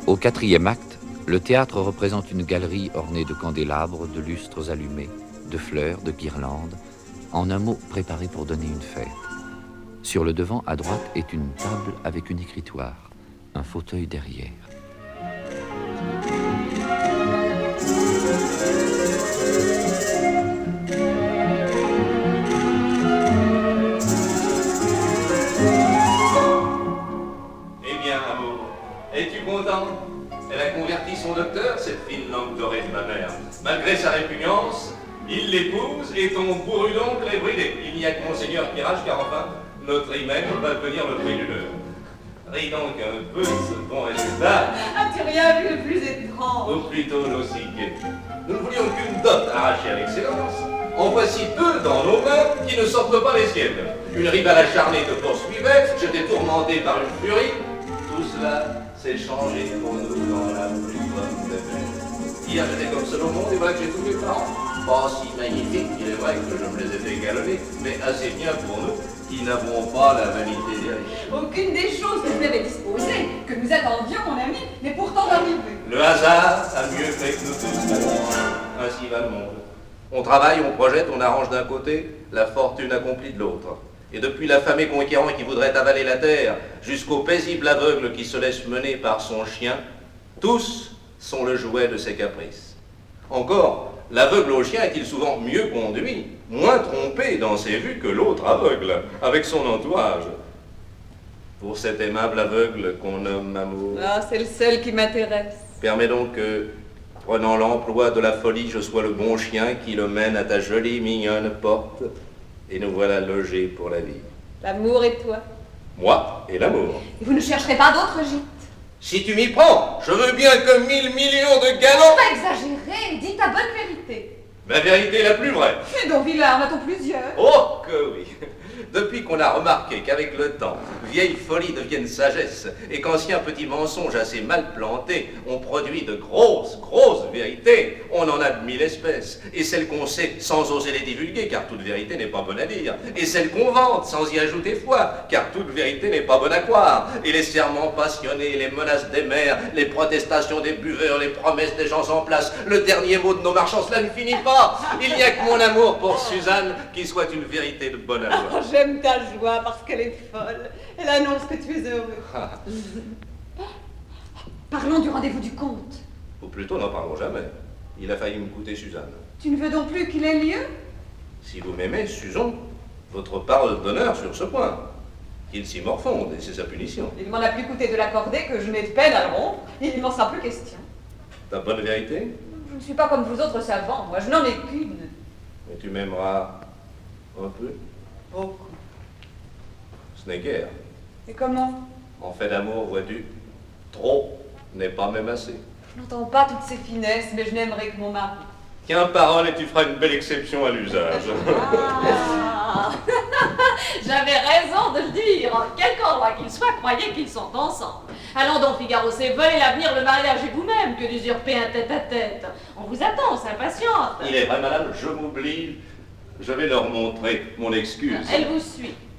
Au quatrième acte, le théâtre représente une galerie ornée de candélabres, de lustres allumés, de fleurs, de guirlandes, en un mot préparée pour donner une fête. Sur le devant, à droite, est une table avec une écritoire, un fauteuil derrière. Eh bien, amour, es-tu content? Elle a converti son docteur, cette fine langue dorée de ma mère. Malgré sa répugnance, il l'épouse et ton bourru d'oncle est bridé. Il n'y a que Monseigneur qui rage, car enfin, notre hymen va devenir le prix du leurre. Ris donc un peu de ce bon résultat. As-tu rien vu de plus étrange? Ou plutôt d'aussi gai. Nous ne voulions qu'une dot arrachée à l'excellence. En voici deux dans nos mains qui ne sortent pas les siennes. Une rivale acharnée te poursuivait, j'étais tourmenté par une furie. Tout cela s'est changé pour nous dans la plus bonne des mers. Hier j'étais comme seul au monde et voilà que j'ai tous mes parents. Pas si magnifiques, il est vrai que je me les ai fait galonner, mais assez bien pour nous qui n'avons pas la vanité des riches. Aucune des choses que vous m'avez disposées, que nous attendions, mon ami, n'est pourtant arrivée. Le hasard a mieux fait que nous tous. Ainsi va le monde. On travaille, on projette, on arrange d'un côté, la fortune accomplit de l'autre. Et depuis l'affamé conquérant qui voudrait avaler la terre, jusqu'au paisible aveugle qui se laisse mener par son chien, tous sont le jouet de ses caprices. Encore, l'aveugle au chien est-il souvent mieux conduit, moins trompé dans ses vues que l'autre aveugle, avec son entourage. Pour cet aimable aveugle qu'on nomme amour. Ah, c'est le seul qui m'intéresse. Permets donc que, prenant l'emploi de la folie, je sois le bon chien qui le mène à ta jolie mignonne porte, et nous voilà logés pour la vie. L'amour et toi. Moi et l'amour. Et vous ne chercherez pas d'autres gîtes? Si tu m'y prends, je veux bien que 1000 millions de galants... Pas exagéré, dis ta bonne vérité. La vérité la plus vraie. Mais donc, vilain, en a-t-on plusieurs? Oh que oui. Depuis qu'on a remarqué qu'avec le temps, vieille folie devienne sagesse, et qu'anciens petits mensonges assez mal plantés ont produit de grosses vérités, on en a de 1000 espèces. Et celles qu'on sait sans oser les divulguer, car toute vérité n'est pas bonne à dire. Et celles qu'on vante sans y ajouter foi, car toute vérité n'est pas bonne à croire. Et les serments passionnés, les menaces des mères, les protestations des buveurs, les promesses des gens en place, le dernier mot de nos marchands, cela ne finit pas. Il n'y a que mon amour pour Suzanne qui soit une vérité de bonne alloi. J'aime ta joie parce qu'elle est folle. Elle annonce que tu es heureux. Parlons du rendez-vous du comte. Ou plutôt, n'en parlons jamais. Il a failli me coûter Suzanne. Tu ne veux donc plus qu'il ait lieu? Si vous m'aimez, Susan, votre parole d'honneur sur ce point. Qu'il s'y morfonde, et c'est sa punition. Il m'en a plus coûté de l'accorder que je n'ai de peine à le rompre. Il n'en sera plus question. Ta bonne vérité? Je ne suis pas comme vous autres savants. Moi, je n'en ai qu'une. Mais tu m'aimeras un peu? Beaucoup. Ce n'est guère. Et comment? En fait d'amour, vois-tu, trop n'est pas même assez. Je n'entends pas toutes ces finesses, mais je n'aimerais que mon mari. Tiens parole et tu feras une belle exception à l'usage. Ah. J'avais raison de le dire. Quelque endroit qu'ils soient, croyez qu'ils sont ensemble. Allons donc, Figaro, c'est voler l'avenir, le mariage et vous-même que d'usurper un tête-à-tête. On vous attend, on s'impatiente. Il est vrai, madame, je m'oublie. Je vais leur montrer mon excuse. Elle vous suit.